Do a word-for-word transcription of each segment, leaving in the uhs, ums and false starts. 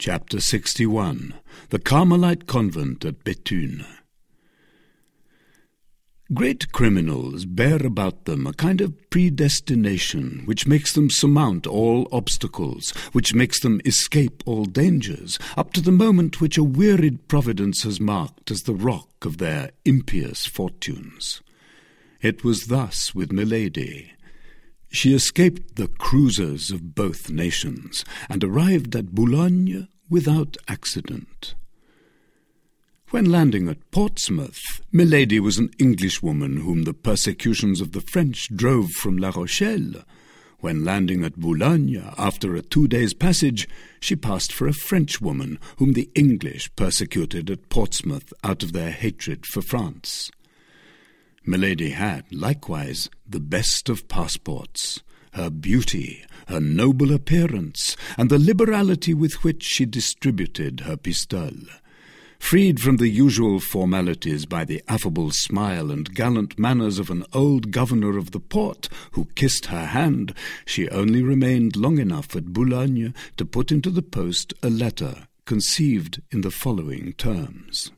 Chapter sixty-one. The Carmelite Convent at Béthune. Great criminals bear about them a kind of predestination which makes them surmount all obstacles, which makes them escape all dangers, up to the moment which a wearied providence has marked as the rock of their impious fortunes. It was thus with Milady. She escaped the cruisers of both nations, and arrived at Boulogne without accident. When landing at Portsmouth, Milady was an Englishwoman whom the persecutions of the French drove from La Rochelle. When landing at Boulogne, after a two days' passage, she passed for a Frenchwoman whom the English persecuted at Portsmouth out of their hatred for France. Milady had, likewise, the best of passports, her beauty, her noble appearance, and the liberality with which she distributed her pistole. Freed from the usual formalities by the affable smile and gallant manners of an old governor of the port who kissed her hand, she only remained long enough at Boulogne to put into the post a letter conceived in the following terms.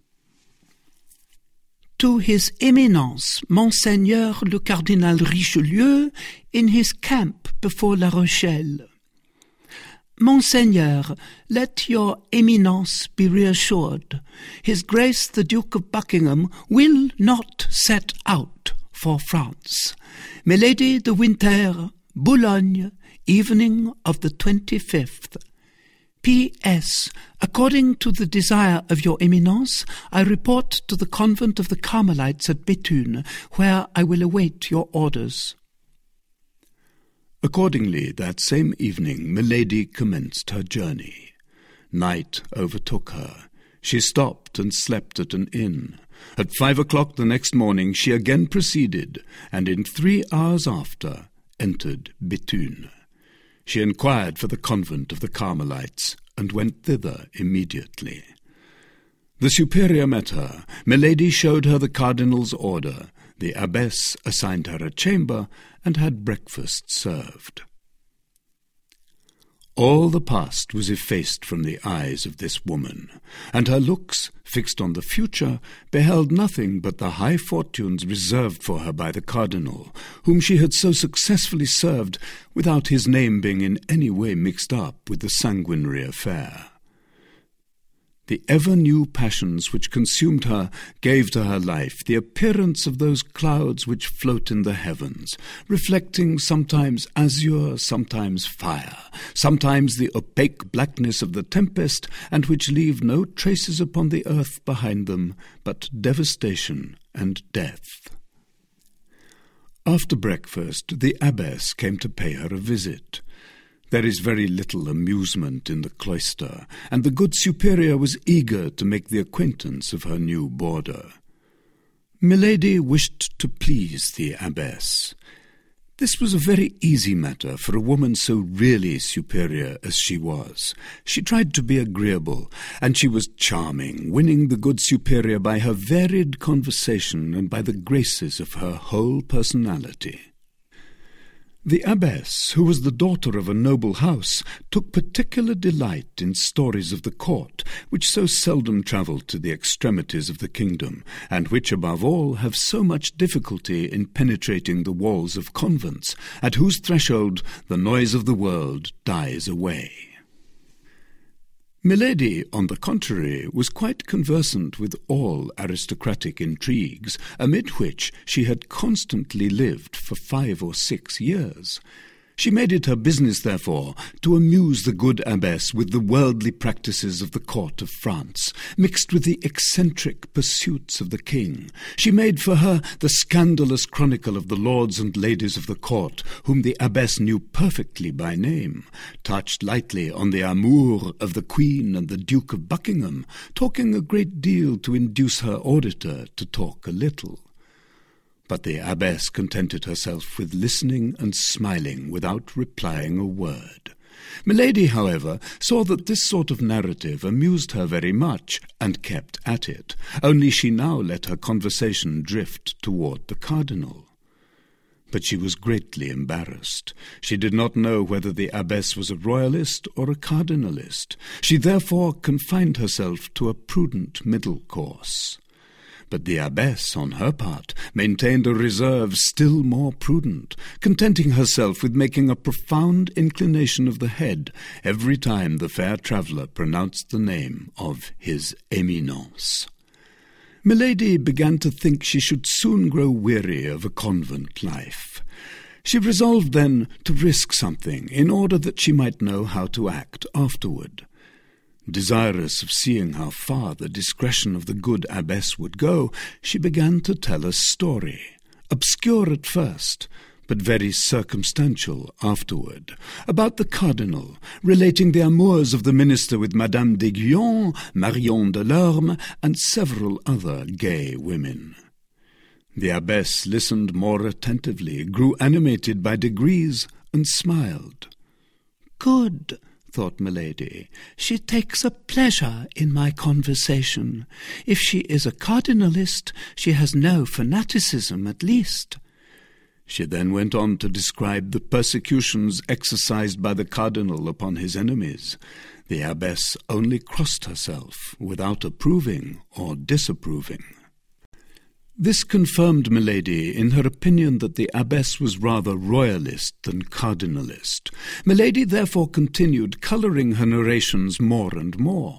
To His Eminence, Monseigneur le Cardinal Richelieu, in his camp before La Rochelle. Monseigneur, let your Eminence be reassured. His Grace the Duke of Buckingham will not set out for France. Milady de Winter, Boulogne, evening of the twenty-fifth. P S According to the desire of your Eminence, I report to the convent of the Carmelites at Béthune, where I will await your orders. Accordingly, that same evening, Milady commenced her journey. Night overtook her. She stopped and slept at an inn. At five o'clock the next morning she again proceeded, and in three hours after entered Béthune. She inquired for the convent of the Carmelites, and went thither immediately. The superior met her. Milady showed her the cardinal's order. The abbess assigned her a chamber, and had breakfast served. All the past was effaced from the eyes of this woman, and her looks, fixed on the future, beheld nothing but the high fortunes reserved for her by the cardinal, whom she had so successfully served without his name being in any way mixed up with the sanguinary affair. The ever-new passions which consumed her gave to her life the appearance of those clouds which float in the heavens, reflecting sometimes azure, sometimes fire, sometimes the opaque blackness of the tempest, and which leave no traces upon the earth behind them but devastation and death. After breakfast, the abbess came to pay her a visit. There is very little amusement in the cloister, and the good superior was eager to make the acquaintance of her new boarder. Milady wished to please the abbess. This was a very easy matter for a woman so really superior as she was. She tried to be agreeable, and she was charming, winning the good superior by her varied conversation and by the graces of her whole personality. The abbess, who was the daughter of a noble house, took particular delight in stories of the court, which so seldom travelled to the extremities of the kingdom, and which, above all, have so much difficulty in penetrating the walls of convents, at whose threshold the noise of the world dies away. Milady, on the contrary, was quite conversant with all aristocratic intrigues, amid which she had constantly lived for five or six years. She made it her business, therefore, to amuse the good abbess with the worldly practices of the court of France, mixed with the eccentric pursuits of the king. She made for her the scandalous chronicle of the lords and ladies of the court, whom the abbess knew perfectly by name, touched lightly on the amour of the queen and the Duke of Buckingham, talking a great deal to induce her auditor to talk a little. But the abbess contented herself with listening and smiling without replying a word. Milady, however, saw that this sort of narrative amused her very much, and kept at it, only she now let her conversation drift toward the cardinal. but she was greatly embarrassed. She did not know whether the abbess was a royalist or a cardinalist. She therefore confined herself to a prudent middle course. But the abbess, on her part, maintained a reserve still more prudent, contenting herself with making a profound inclination of the head every time the fair traveller pronounced the name of his Eminence. Milady began to think she should soon grow weary of a convent life. She resolved then to risk something in order that she might know how to act afterward. Desirous of seeing how far the discretion of the good abbess would go, she began to tell a story, obscure at first, but very circumstantial afterward, about the cardinal, relating the amours of the minister with Madame d'Aiguillon, Marion de Lorme, and several other gay women. The abbess listened more attentively, grew animated by degrees, and smiled. "Good," thought Milady. "She takes a pleasure in my conversation. If she is a cardinalist, she has no fanaticism, at least." She then went on to describe the persecutions exercised by the cardinal upon his enemies. The abbess only crossed herself without approving or disapproving. This confirmed Milady in her opinion that the abbess was rather royalist than cardinalist. Milady therefore continued, colouring her narrations more and more.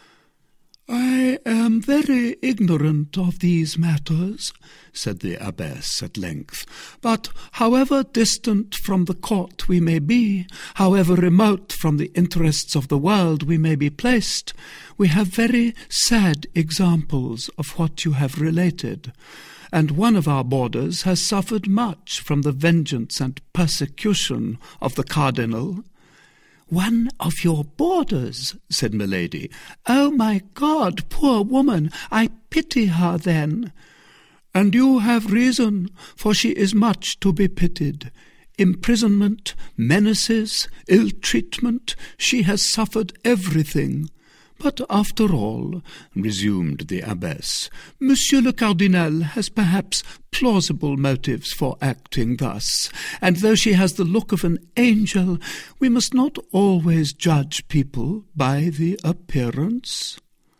"I am very ignorant of these matters," said the abbess at length, "but however distant from the court we may be, however remote from the interests of the world we may be placed, we have very sad examples of what you have related, and one of our boarders has suffered much from the vengeance and persecution of the cardinal." "One of your boarders," said Milady. "Oh, my God, poor woman! I pity her then." "And you have reason, for she is much to be pitied. Imprisonment, menaces, ill-treatment, she has suffered everything. But after all," resumed the abbess, "Monsieur le Cardinal has perhaps plausible motives for acting thus, and though she has the look of an angel, we must not always judge people by the appearance."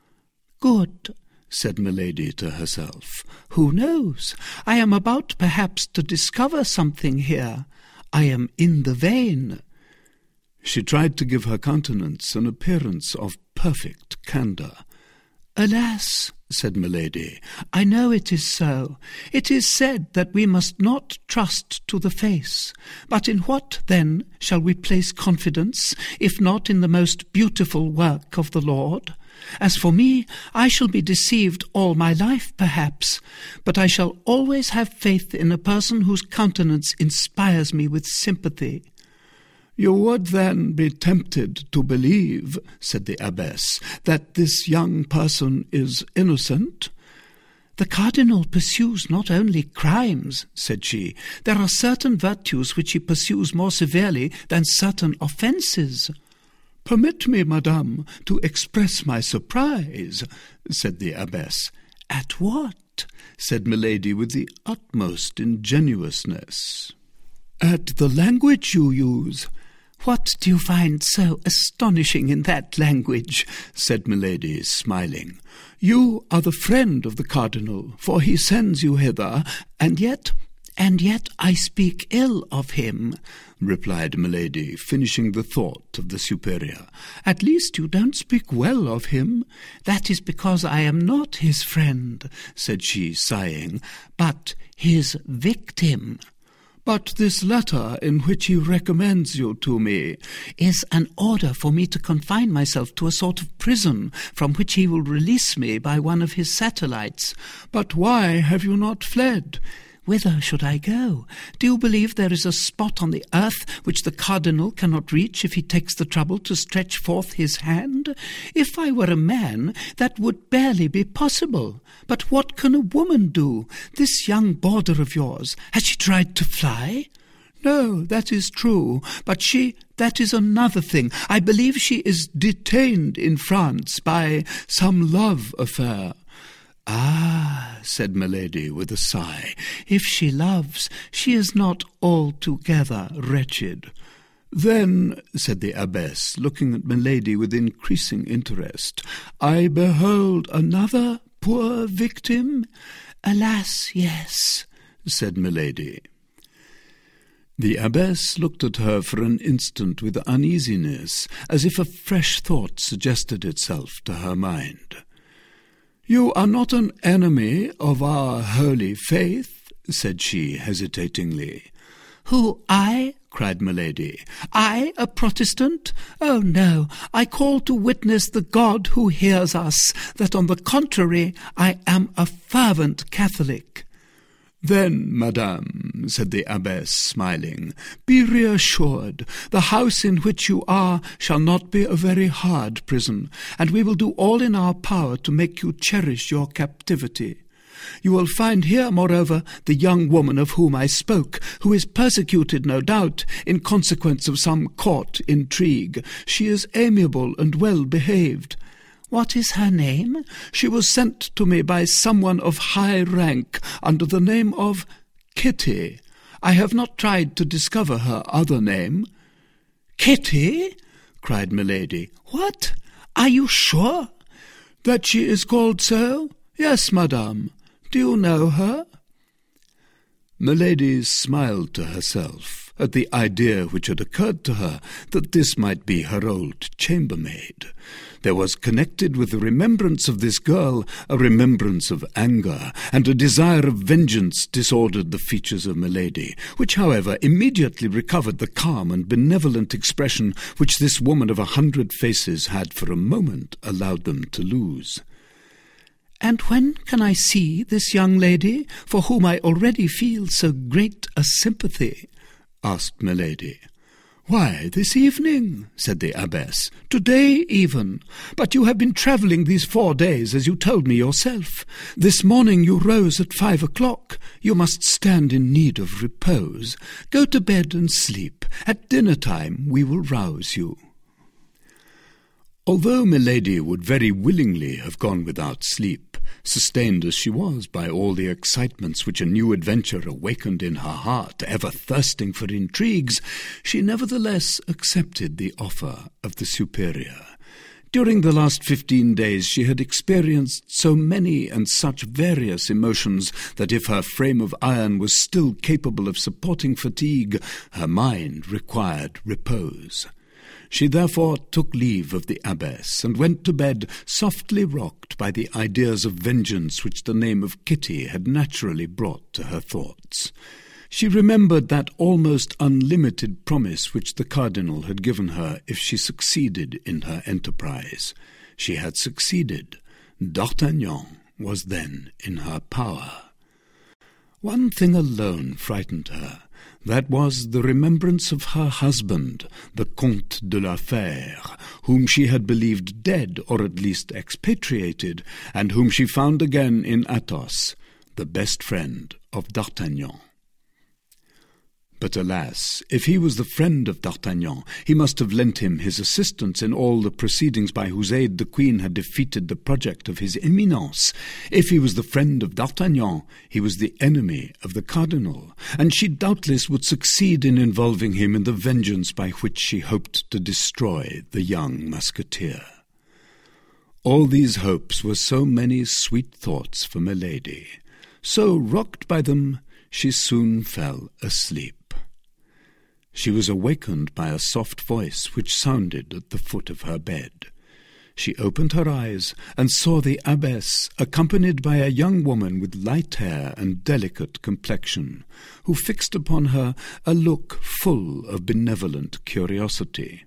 "Good," said Milady to herself. "Who knows? I am about perhaps to discover something here. I am in the vein." She tried to give her countenance an appearance of perfect candour. "Alas," said Milady, "I know it is so. It is said that we must not trust to the face. But in what, then, shall we place confidence, if not in the most beautiful work of the Lord? As for me, I shall be deceived all my life, perhaps, but I shall always have faith in a person whose countenance inspires me with sympathy." "You would then be tempted to believe," said the abbess, "that this young person is innocent?" "The cardinal pursues not only crimes," said she. "There are certain virtues which he pursues more severely than certain offences." "Permit me, madame, to express my surprise," said the abbess. "At what?" said Milady with the utmost ingenuousness. "At the language you use." "What do you find so astonishing in that language?" said Milady, smiling. "You are the friend of the cardinal, for he sends you hither, and yet, and yet I speak ill of him," replied Milady, finishing the thought of the superior. "At least you don't speak well of him." "That is because I am not his friend," said she, sighing, "but his victim." "But this letter in which he recommends you to me—" "Is an order for me to confine myself to a sort of prison, from which he will release me by one of his satellites." "But why have you not fled?" "Whither should I go? Do you believe there is a spot on the earth which the cardinal cannot reach if he takes the trouble to stretch forth his hand? If I were a man, that would barely be possible. But what can a woman do? This young boarder of yours, has she tried to fly?" "No, that is true, but she... that is another thing. I believe she is detained in France by some love affair." Ah, said Milady with a sigh, if she loves, she is not altogether wretched. Then, said the abbess, looking at Milady with increasing interest, I behold another poor victim? Alas, yes, said Milady. The abbess looked at her for an instant with uneasiness, as if a fresh thought suggested itself to her mind. You are not an enemy of our holy faith, said she hesitatingly. Who, I? cried Milady. I, a Protestant? Oh, no, I call to witness the God who hears us, that on the contrary I am a fervent Catholic. Then, madame, said the abbess, smiling, be reassured. The house in which you are shall not be a very hard prison, and we will do all in our power to make you cherish your captivity. You will find here, moreover, the young woman of whom I spoke, who is persecuted, no doubt, in consequence of some court intrigue. She is amiable and well behaved. What is her name? She was sent to me by someone of high rank under the name of Kitty. I have not tried to discover her other name. Kitty? cried Milady. What? Are you sure? That she is called so? Yes, madame. Do you know her? Milady smiled to herself at the idea which had occurred to her that this might be her old chambermaid. There was connected with the remembrance of this girl a remembrance of anger, and a desire of vengeance disordered the features of Milady, which, however, immediately recovered the calm and benevolent expression which this woman of a hundred faces had for a moment allowed them to lose. And when can I see this young lady, for whom I already feel so great a sympathy? asked Milady. Why, this evening, said the abbess, today even. But you have been travelling these four days, as you told me yourself. This morning you rose at five o'clock. You must stand in need of repose. Go to bed and sleep. At dinner-time we will rouse you. Although Milady would very willingly have gone without sleep, sustained as she was by all the excitements which a new adventure awakened in her heart, ever thirsting for intrigues, she nevertheless accepted the offer of the superior. During the last fifteen days she had experienced so many and such various emotions that if her frame of iron was still capable of supporting fatigue, her mind required repose. She therefore took leave of the abbess, and went to bed softly rocked by the ideas of vengeance which the name of Kitty had naturally brought to her thoughts. She remembered that almost unlimited promise which the cardinal had given her if she succeeded in her enterprise. She had succeeded. D'Artagnan was then in her power. One thing alone frightened her. That was the remembrance of her husband, the Comte de la Fère, whom she had believed dead, or at least expatriated, and whom she found again in Athos, the best friend of D'Artagnan. But alas, if he was the friend of D'Artagnan, he must have lent him his assistance in all the proceedings by whose aid the Queen had defeated the project of his Eminence. If he was the friend of D'Artagnan, he was the enemy of the Cardinal, and she doubtless would succeed in involving him in the vengeance by which she hoped to destroy the young musketeer. All these hopes were so many sweet thoughts for Milady. So, rocked by them, she soon fell asleep. She was awakened by a soft voice which sounded at the foot of her bed. She opened her eyes and saw the abbess, accompanied by a young woman with light hair and delicate complexion, who fixed upon her a look full of benevolent curiosity.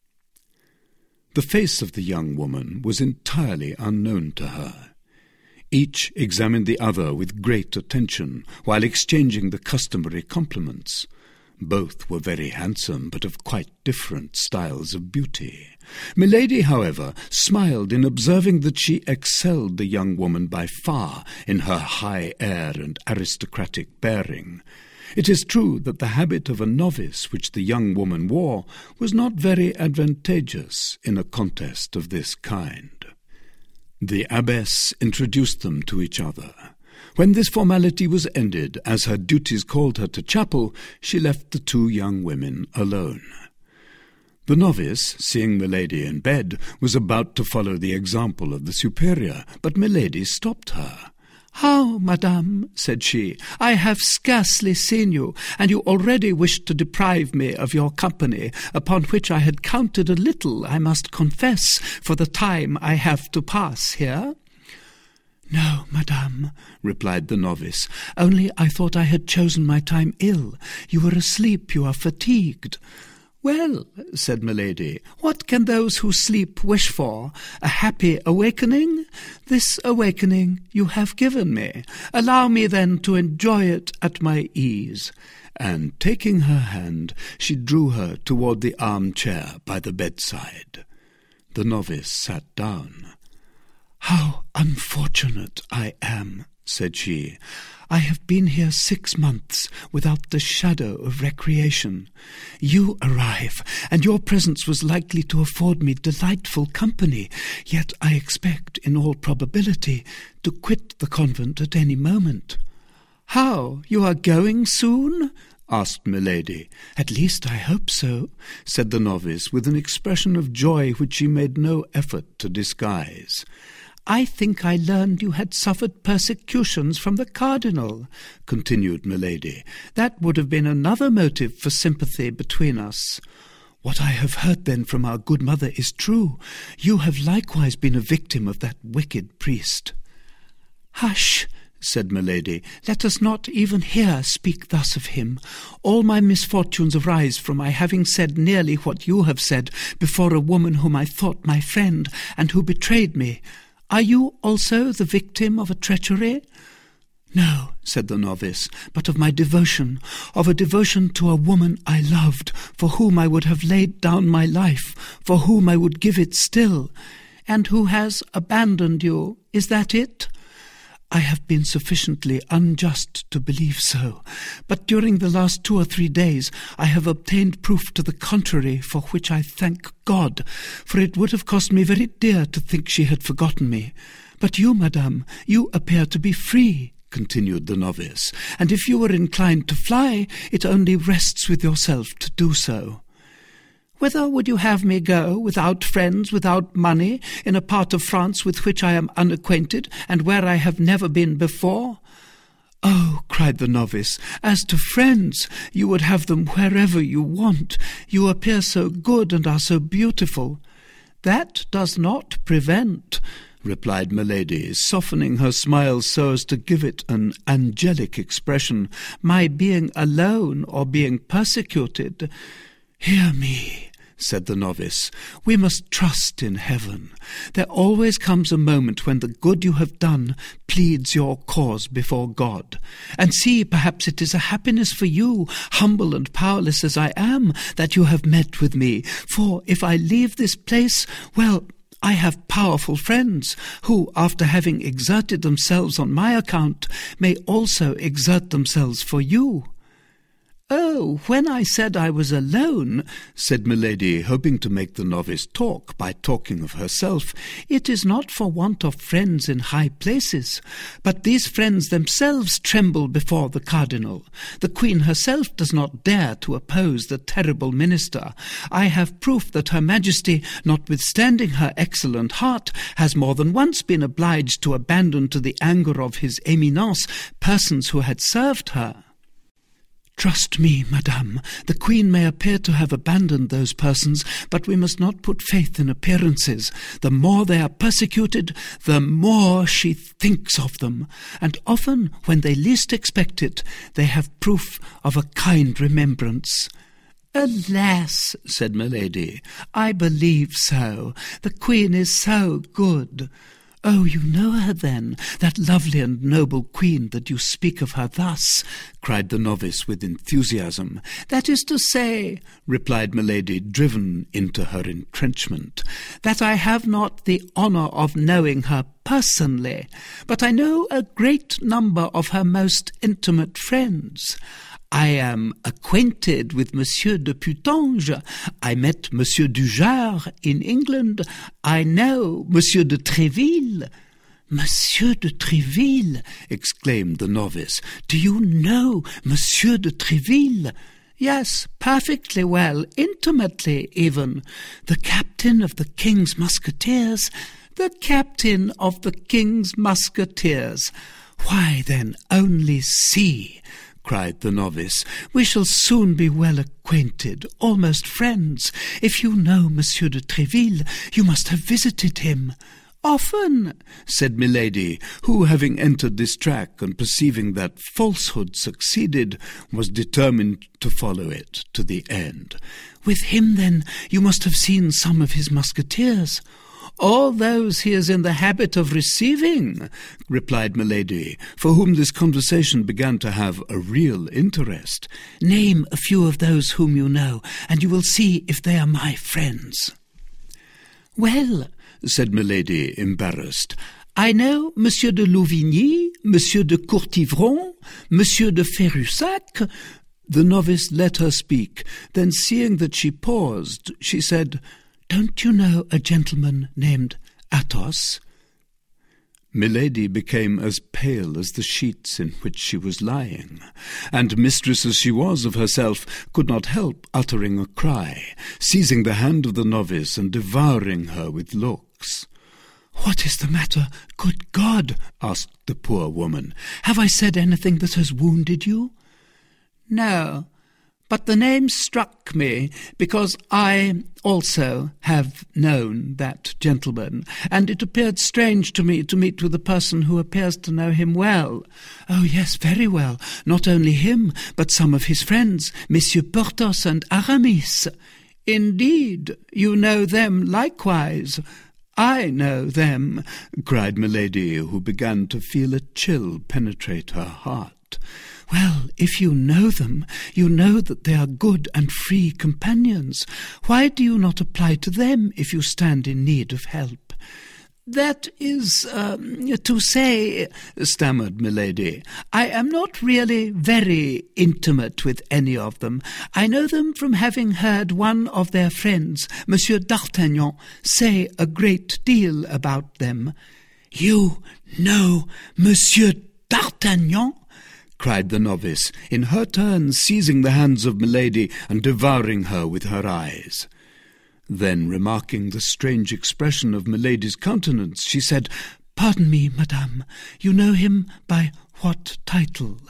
The face of the young woman was entirely unknown to her. Each examined the other with great attention, while exchanging the customary compliments. Both were very handsome, but of quite different styles of beauty. Milady, however, smiled in observing that she excelled the young woman by far in her high air and aristocratic bearing. It is true that the habit of a novice which the young woman wore was not very advantageous in a contest of this kind. The abbess introduced them to each other. When this formality was ended, as her duties called her to chapel, she left the two young women alone. The novice, seeing Milady in bed, was about to follow the example of the superior, but Milady stopped her. "How, madame," said she, "I have scarcely seen you, and you already wish to deprive me of your company, upon which I had counted a little, I must confess, for the time I have to pass here." "No, madame," replied the novice, "only I thought I had chosen my time ill. You were asleep, you are fatigued." "Well," said Milady, "what can those who sleep wish for? A happy awakening? This awakening you have given me. Allow me then to enjoy it at my ease." And taking her hand, she drew her toward the armchair by the bedside. The novice sat down. "How unfortunate I am," said she. "I have been here six months without the shadow of recreation. You arrive, and your presence was likely to afford me delightful company, yet I expect, in all probability, to quit the convent at any moment." "How, you are going soon?" asked Milady. "At least I hope so," said the novice, with an expression of joy which she made no effort to disguise. "I think I learned you had suffered persecutions from the cardinal," continued Milady. "That would have been another motive for sympathy between us." "What I have heard, then, from our good mother is true. You have likewise been a victim of that wicked priest." "Hush," said Milady. "Let us not even here speak thus of him. All my misfortunes arise from my having said nearly what you have said before a woman whom I thought my friend, and who betrayed me. Are you also the victim of a treachery?" "No," said the novice, "but of my devotion, of a devotion to a woman I loved, for whom I would have laid down my life, for whom I would give it still." "And who has abandoned you? Is that it?" "I have been sufficiently unjust to believe so, but during the last two or three days I have obtained proof to the contrary, for which I thank God, for it would have cost me very dear to think she had forgotten me. But you, madame, you appear to be free," continued the novice, "and if you were inclined to fly, it only rests with yourself to do so." "Whither would you have me go, without friends, without money, in a part of France with which I am unacquainted, and where I have never been before?" "Oh," cried the novice, "as to friends, you would have them wherever you want. You appear so good and are so beautiful." "That does not prevent," replied Milady, softening her smile so as to give it an angelic expression, "my being alone or being persecuted." "Hear me," said the novice. "We must trust in heaven. There always comes a moment when the good you have done pleads your cause before God. And see, perhaps it is a happiness for you, humble and powerless as I am, that you have met with me. For if I leave this place, well, I have powerful friends, who, after having exerted themselves on my account, may also exert themselves for you." "Oh, when I said I was alone," said Milady, hoping to make the novice talk by talking of herself, "it is not for want of friends in high places, but these friends themselves tremble before the cardinal. The queen herself does not dare to oppose the terrible minister. I have proof that her majesty, notwithstanding her excellent heart, has more than once been obliged to abandon to the anger of his Eminence persons who had served her." "Trust me, madame, the queen may appear to have abandoned those persons, but we must not put faith in appearances. The more they are persecuted, the more she thinks of them, and often, when they least expect it, they have proof of a kind remembrance." "Alas," said Milady, "I believe so. The queen is so good." "Oh, you know her then, that lovely and noble queen that you speak of her thus?" cried the novice with enthusiasm. "That is to say," replied Milady, driven into her entrenchment, "that I have not the honour of knowing her personally, but I know a great number of her most intimate friends. I am acquainted with Monsieur de Putange. I met Monsieur Dujart in England. I know Monsieur de Tréville." "Monsieur de Tréville!" exclaimed the novice. "Do you know Monsieur de Tréville?" "Yes, perfectly well, intimately even. The captain of the King's Musketeers." "The captain of the King's Musketeers! Why then, only see," cried the novice, "we shall soon be well acquainted, almost friends. If you know Monsieur de Tréville, you must have visited him." "Often," said Milady, who, having entered this track and perceiving that falsehood succeeded, was determined to follow it to the end. "With him, then, you must have seen some of his musketeers." "All those he is in the habit of receiving," replied Milady, for whom this conversation began to have a real interest. "Name a few of those whom you know, and you will see if they are my friends." "Well," said Milady, embarrassed, "I know Monsieur de Louvigny, Monsieur de Courtivron, Monsieur de Ferussac." The novice let her speak. Then, seeing that she paused, she said, "Don't you know a gentleman named Athos?" Milady became as pale as the sheets in which she was lying, and, mistress as she was of herself, could not help uttering a cry, seizing the hand of the novice and devouring her with looks. "What is the matter? Good God!" asked the poor woman. "Have I said anything that has wounded you?" "No, but the name struck me, because I also have known that gentleman, and it appeared strange to me to meet with a person who appears to know him well." "Oh, yes, very well. Not only him, but some of his friends, Messieurs Porthos and Aramis." "Indeed, you know them likewise." "I know them," cried Milady, who began to feel a chill penetrate her heart. "Well, if you know them, you know that they are good and free companions. Why do you not apply to them if you stand in need of help?" "That is um, to say," stammered Milady, "I am not really very intimate with any of them. I know them from having heard one of their friends, Monsieur d'Artagnan, say a great deal about them." "You know Monsieur d'Artagnan?" cried the novice, in her turn seizing the hands of Milady and devouring her with her eyes. Then, remarking the strange expression of Milady's countenance, she said, "Pardon me, madame, you know him by what title?"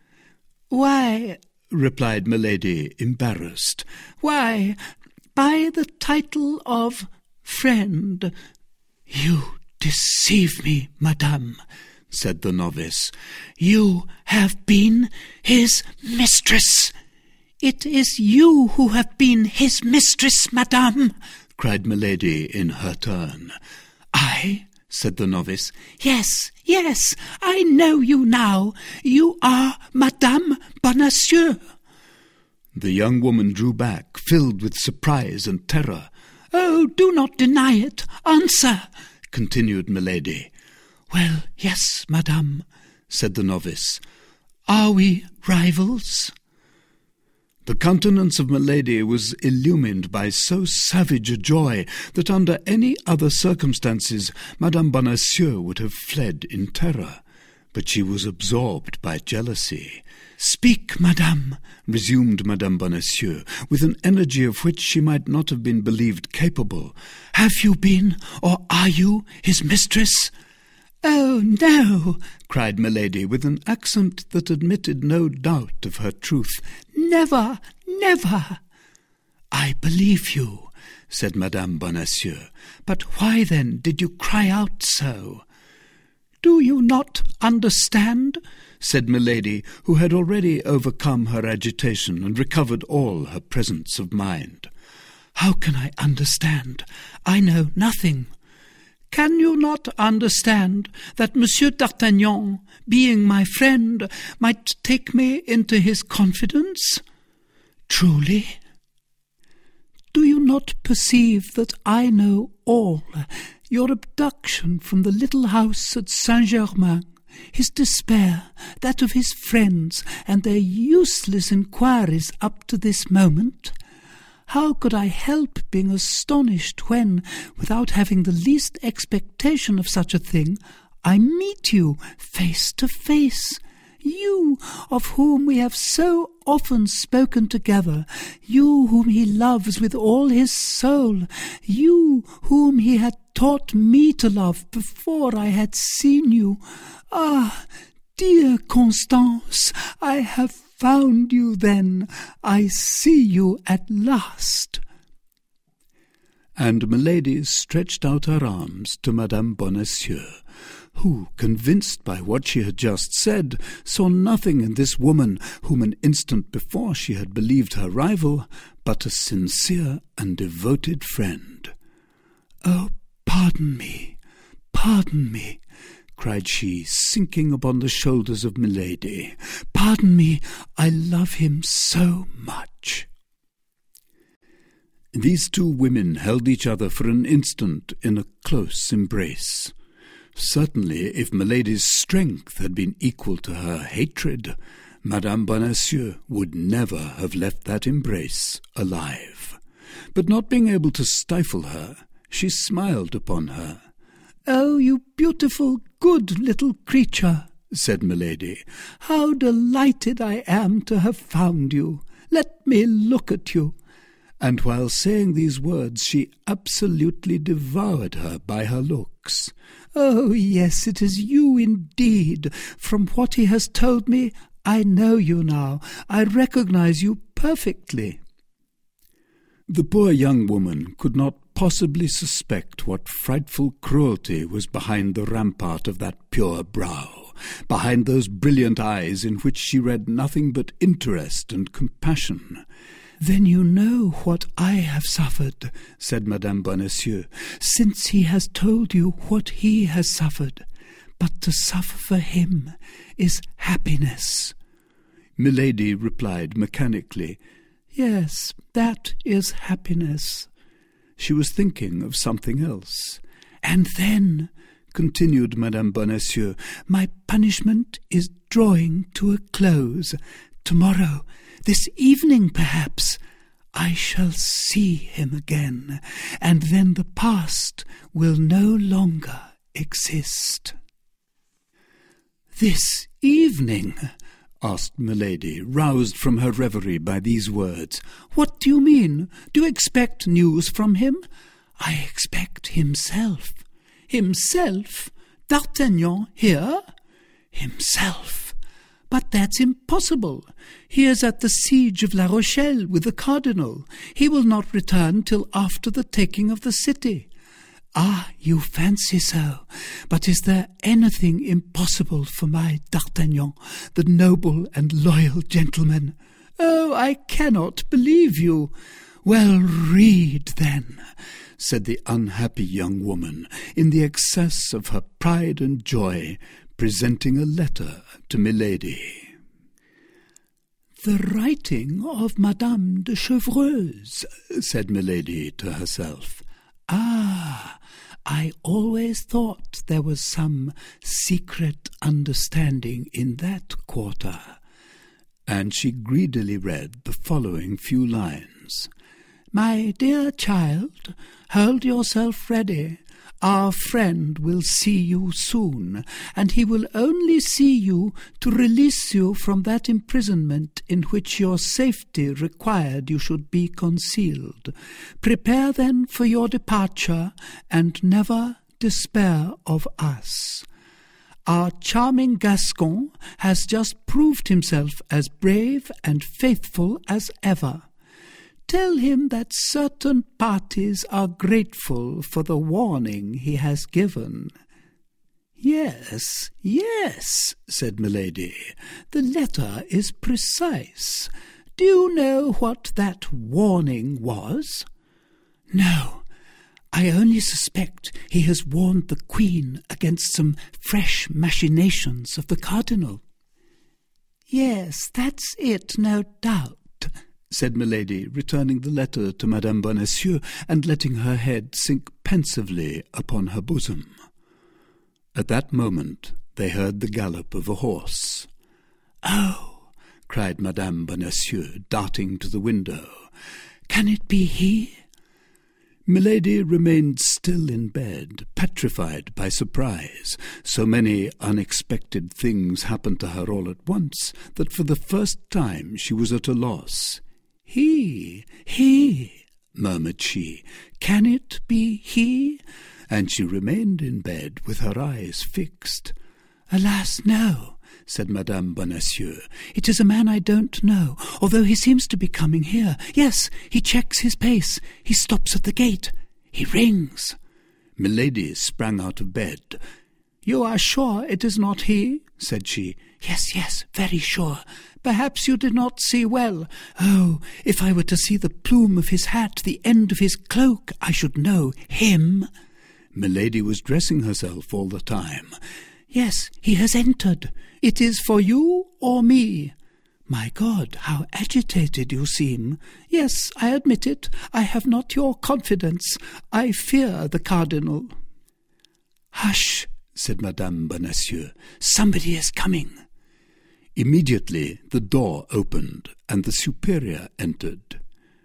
"Why," replied Milady, embarrassed, "why, by the title of friend." "You deceive me, madame," said the novice. "You have been his mistress." "It is you who have been his mistress, madame," cried Milady in her turn. "I?" said the novice. "Yes, yes, I know you now. You are Madame Bonacieux." The young woman drew back, filled with surprise and terror. "Oh, do not deny it. Answer," continued Milady. "Well, yes, madame," said the novice. "Are we rivals?" The countenance of Milady was illumined by so savage a joy that under any other circumstances Madame Bonacieux would have fled in terror. But she was absorbed by jealousy. "Speak, madame," resumed Madame Bonacieux, with an energy of which she might not have been believed capable. "Have you been, or are you, his mistress?" "Oh, no," cried Milady, with an accent that admitted no doubt of her truth. "Never, never." "I believe you," said Madame Bonacieux. "But why, then, did you cry out so?" "Do you not understand?" said Milady, who had already overcome her agitation and recovered all her presence of mind. "How can I understand? I know nothing." "Can you not understand that Monsieur d'Artagnan, being my friend, might take me into his confidence?" "Truly?" "Do you not perceive that I know all? Your abduction from the little house at Saint-Germain, his despair, that of his friends, and their useless inquiries up to this moment? How could I help being astonished when, without having the least expectation of such a thing, I meet you face to face? You, of whom we have so often spoken together, you whom he loves with all his soul, you whom he had taught me to love before I had seen you. Ah, dear Constance, I have found you then. I see you at last. And Milady stretched out her arms to Madame Bonacieux, who, convinced by what she had just said, saw nothing in this woman, whom an instant before she had believed her rival, but a sincere and devoted friend. "Oh, pardon me, pardon me," cried she, sinking upon the shoulders of Milady. "Pardon me, I love him so much." These two women held each other for an instant in a close embrace. Certainly, if Milady's strength had been equal to her hatred, Madame Bonacieux would never have left that embrace alive. But not being able to stifle her, she smiled upon her. "Oh, you beautiful, good little creature," said Milady. "How delighted I am to have found you. Let me look at you." And while saying these words, she absolutely devoured her by her looks. "Oh, yes, it is you indeed. From what he has told me, I know you now. I recognize you perfectly." The poor young woman could not possibly suspect what frightful cruelty was behind the rampart of that pure brow, behind those brilliant eyes in which she read nothing but interest and compassion. "Then you know what I have suffered," said Madame Bonacieux, "since he has told you what he has suffered. But to suffer for him is happiness." Milady replied mechanically, "Yes, that is happiness." She was thinking of something else. "And then," continued Madame Bonacieux, "my punishment is drawing to a close. Tomorrow, this evening perhaps, I shall see him again, and then the past will no longer exist." "This evening?" asked Milady, roused from her reverie by these words. "What do you mean? Do you expect news from him?" "I expect himself." "Himself? D'Artagnan here?" "Himself. But that's impossible. He is at the siege of La Rochelle with the cardinal. He will not return till after the taking of the city." "Ah, you fancy so. But is there anything impossible for my D'Artagnan, the noble and loyal gentleman?" "Oh, I cannot believe you." "Well, read then," said the unhappy young woman, in the excess of her pride and joy, presenting a letter to Milady. "The writing of Madame de Chevreuse," said Milady to herself. "Ah, I always thought there was some secret understanding in that quarter." And she greedily read the following few lines. "My dear child, hold yourself ready. Our friend will see you soon, and he will only see you to release you from that imprisonment in which your safety required you should be concealed. Prepare then for your departure, and never despair of us. Our charming Gascon has just proved himself as brave and faithful as ever. Tell him that certain parties are grateful for the warning he has given." "Yes, yes," said Milady. "The letter is precise. Do you know what that warning was?" "No. I only suspect he has warned the Queen against some fresh machinations of the cardinal." "Yes, that's it, no doubt," said Milady, returning the letter to Madame Bonacieux and letting her head sink pensively upon her bosom. At that moment they heard the gallop of a horse. "Oh!" cried Madame Bonacieux, darting to the window. "Can it be he?" Milady remained still in bed, petrified by surprise. So many unexpected things happened to her all at once that for the first time she was at a loss. "He, he," murmured she. "Can it be he?" And she remained in bed with her eyes fixed. "Alas, no," said Madame Bonacieux. "It is a man I don't know, although he seems to be coming here. Yes, he checks his pace. He stops at the gate. He rings." Milady sprang out of bed. "You are sure it is not he?" said she. "Yes, yes, very sure. Perhaps you did not see well. Oh, if I were to see the plume of his hat, the end of his cloak, I should know him." Milady was dressing herself all the time. "Yes, he has entered. It is for you or me." "My God, how agitated you seem." "Yes, I admit it. I have not your confidence. I fear the cardinal." "Hush," said Madame Bonacieux. "Somebody is coming." Immediately the door opened, and the superior entered.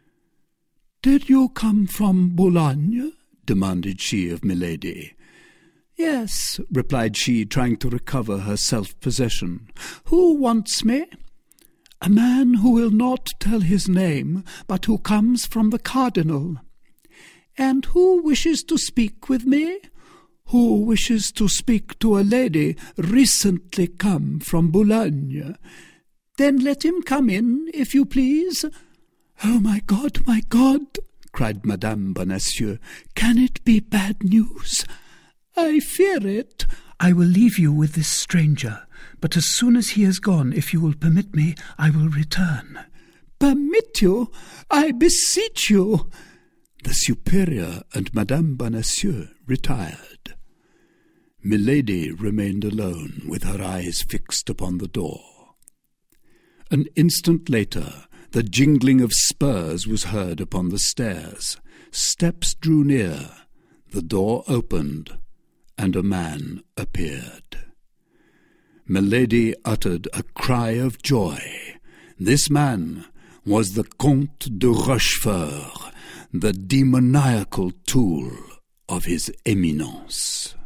"Did you come from Boulogne?" demanded she of Milady. "Yes," replied she, trying to recover her self-possession. "Who wants me?" "A man who will not tell his name, but who comes from the cardinal." "And who wishes to speak with me?" "Who wishes to speak to a lady recently come from Boulogne." "Then let him come in, if you please." "Oh, my God, my God!" cried Madame Bonacieux. "Can it be bad news?" "I fear it." "I will leave you with this stranger, but as soon as he has gone, if you will permit me, I will return." "Permit you? I beseech you." The superior and Madame Bonacieux retired. Milady remained alone, with her eyes fixed upon the door. An instant later, the jingling of spurs was heard upon the stairs. Steps drew near. The door opened, and a man appeared. Milady uttered a cry of joy. This man was the Comte de Rochefort, the demoniacal tool of his Eminence.